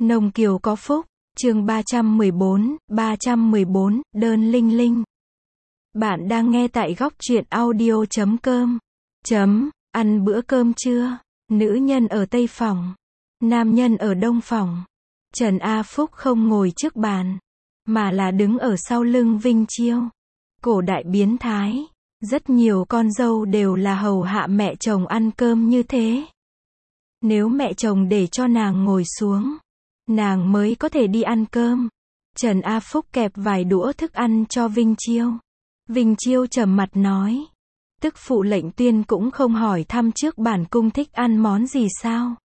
Nông Kiều có phúc, chương 314, đơn linh linh. Bạn đang nghe tại góc truyện audio.com. Ăn bữa cơm trưa, nữ nhân ở Tây Phòng, nam nhân ở Đông Phòng. Trần A Phúc không ngồi trước bàn, mà là đứng ở sau lưng Vinh Chiêu. Cổ đại biến thái, rất nhiều con dâu đều là hầu hạ mẹ chồng ăn cơm như thế. Nếu mẹ chồng để cho nàng ngồi xuống, nàng mới có thể đi ăn cơm. Trần A Phúc kẹp vài đũa thức ăn cho Vinh Chiêu. Vinh Chiêu trầm mặt nói. Tức phụ lệnh tuyên cũng không hỏi thăm trước bản cung thích ăn món gì sao.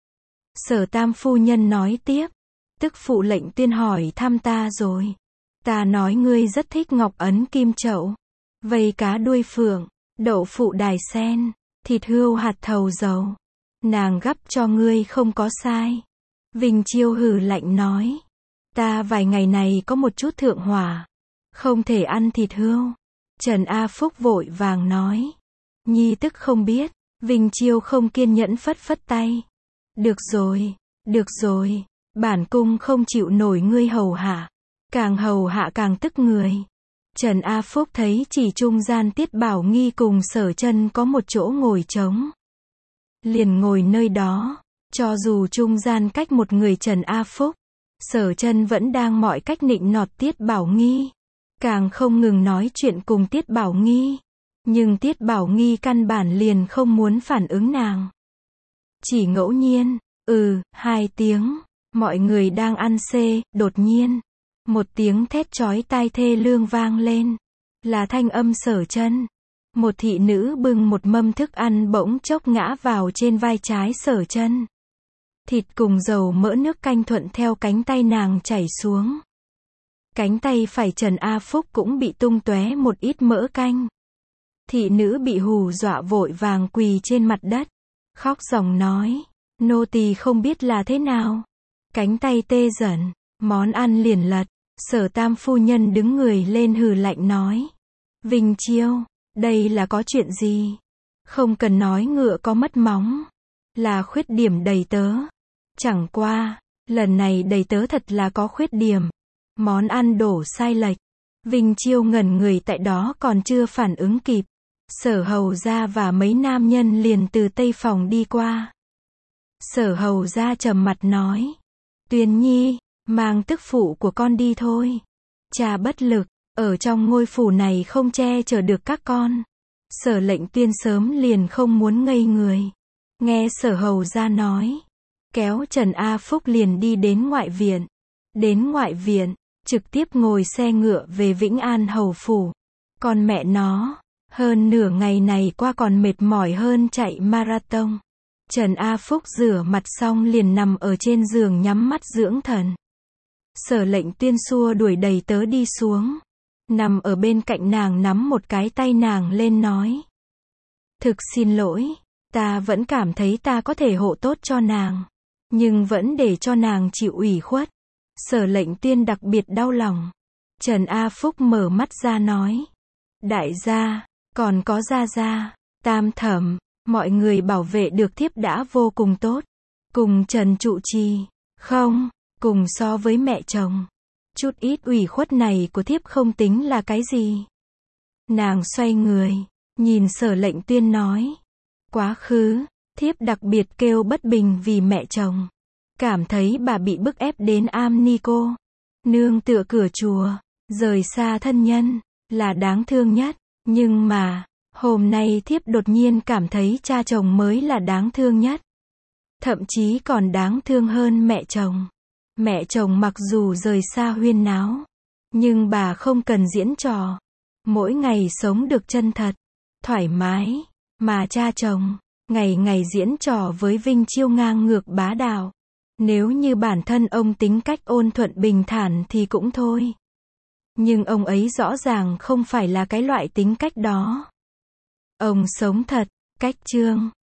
Sở tam phu nhân nói tiếp. Tức phụ lệnh tuyên hỏi thăm ta rồi. Ta nói ngươi rất thích ngọc ấn kim chậu, vây cá đuôi phượng, đậu phụ đài sen, thịt hươu hạt thầu dầu. Nàng gắp cho ngươi không có sai. Vinh Chiêu hừ lạnh nói. Ta vài ngày này có một chút thượng hỏa, không thể ăn thịt hươu. Trần A Phúc vội vàng nói. Nhi tức không biết. Vinh Chiêu không kiên nhẫn phất phất tay. Được rồi, bản cung không chịu nổi ngươi hầu hạ. Càng hầu hạ càng tức người. Trần A Phúc thấy chỉ trung gian Tiết Bảo Nghi cùng Sở Chân có một chỗ ngồi trống, liền ngồi nơi đó. Cho dù trung gian cách một người Trần A Phúc, Sở Chân vẫn đang mọi cách nịnh nọt Tiết Bảo Nghi, càng không ngừng nói chuyện cùng Tiết Bảo Nghi. Nhưng Tiết Bảo Nghi căn bản liền không muốn phản ứng nàng. Chỉ ngẫu nhiên, hai tiếng, mọi người đang ăn xê, đột nhiên, một tiếng thét chói tai thê lương vang lên. Là thanh âm Sở Chân. Một thị nữ bưng một mâm thức ăn bỗng chốc ngã vào trên vai trái Sở Chân. Thịt cùng dầu mỡ nước canh thuận theo cánh tay nàng chảy xuống. Cánh tay phải Trần A Phúc cũng bị tung tóe một ít mỡ canh. Thị nữ bị hù dọa vội vàng quỳ trên mặt đất, khóc ròng nói, nô tỳ không biết là thế nào. Cánh tay tê dần, món ăn liền lật. Sở tam phu nhân đứng người lên hừ lạnh nói. Vinh Chiêu, đây là có chuyện gì? Không cần nói ngựa có mất móng, là khuyết điểm đầy tớ. Chẳng qua, lần này đầy tớ thật là có khuyết điểm. Món ăn đổ sai lệch. Vinh Chiêu ngẩn người tại đó còn chưa phản ứng kịp. Sở hầu gia và mấy nam nhân liền từ Tây Phòng đi qua. Sở hầu gia trầm mặt nói. Tuyền Nhi, mang tức phụ của con đi thôi. Cha bất lực, ở trong ngôi phủ này không che chở được các con. Sở lệnh tuyên sớm liền không muốn ngây người. Nghe sở hầu gia nói, kéo Trần A Phúc liền đi đến ngoại viện. Đến ngoại viện, trực tiếp ngồi xe ngựa về Vĩnh An hầu phủ. Con mẹ nó, hơn nửa ngày này qua còn mệt mỏi hơn chạy marathon. Trần A Phúc rửa mặt xong liền nằm ở trên giường nhắm mắt dưỡng thần. Sở lệnh tuyên xua đuổi đầy tớ đi xuống. Nằm ở bên cạnh nàng nắm một cái tay nàng lên nói. Thực xin lỗi, ta vẫn cảm thấy ta có thể hộ tốt cho nàng, nhưng vẫn để cho nàng chịu ủy khuất. Sở lệnh tuyên đặc biệt đau lòng. Trần A Phúc mở mắt ra nói. Đại gia, còn có gia gia, tam thẩm, mọi người bảo vệ được thiếp đã vô cùng tốt. Cùng Trần trụ trì, không, cùng so với mẹ chồng. Chút ít ủy khuất này của thiếp không tính là cái gì. Nàng xoay người, nhìn sở lệnh tuyên nói. Quá khứ, thiếp đặc biệt kêu bất bình vì mẹ chồng. Cảm thấy bà bị bức ép đến am ni cô, nương tựa cửa chùa, rời xa thân nhân, là đáng thương nhất. Nhưng mà, hôm nay thiếp đột nhiên cảm thấy cha chồng mới là đáng thương nhất. Thậm chí còn đáng thương hơn mẹ chồng. Mẹ chồng mặc dù rời xa huyên náo, nhưng bà không cần diễn trò. Mỗi ngày sống được chân thật, thoải mái. Mà cha chồng, ngày ngày diễn trò với Vinh Chiêu ngang ngược bá đạo. Nếu như bản thân ông tính cách ôn thuận bình thản thì cũng thôi. Nhưng ông ấy rõ ràng không phải là cái loại tính cách đó. Ông sống thật, cách chương.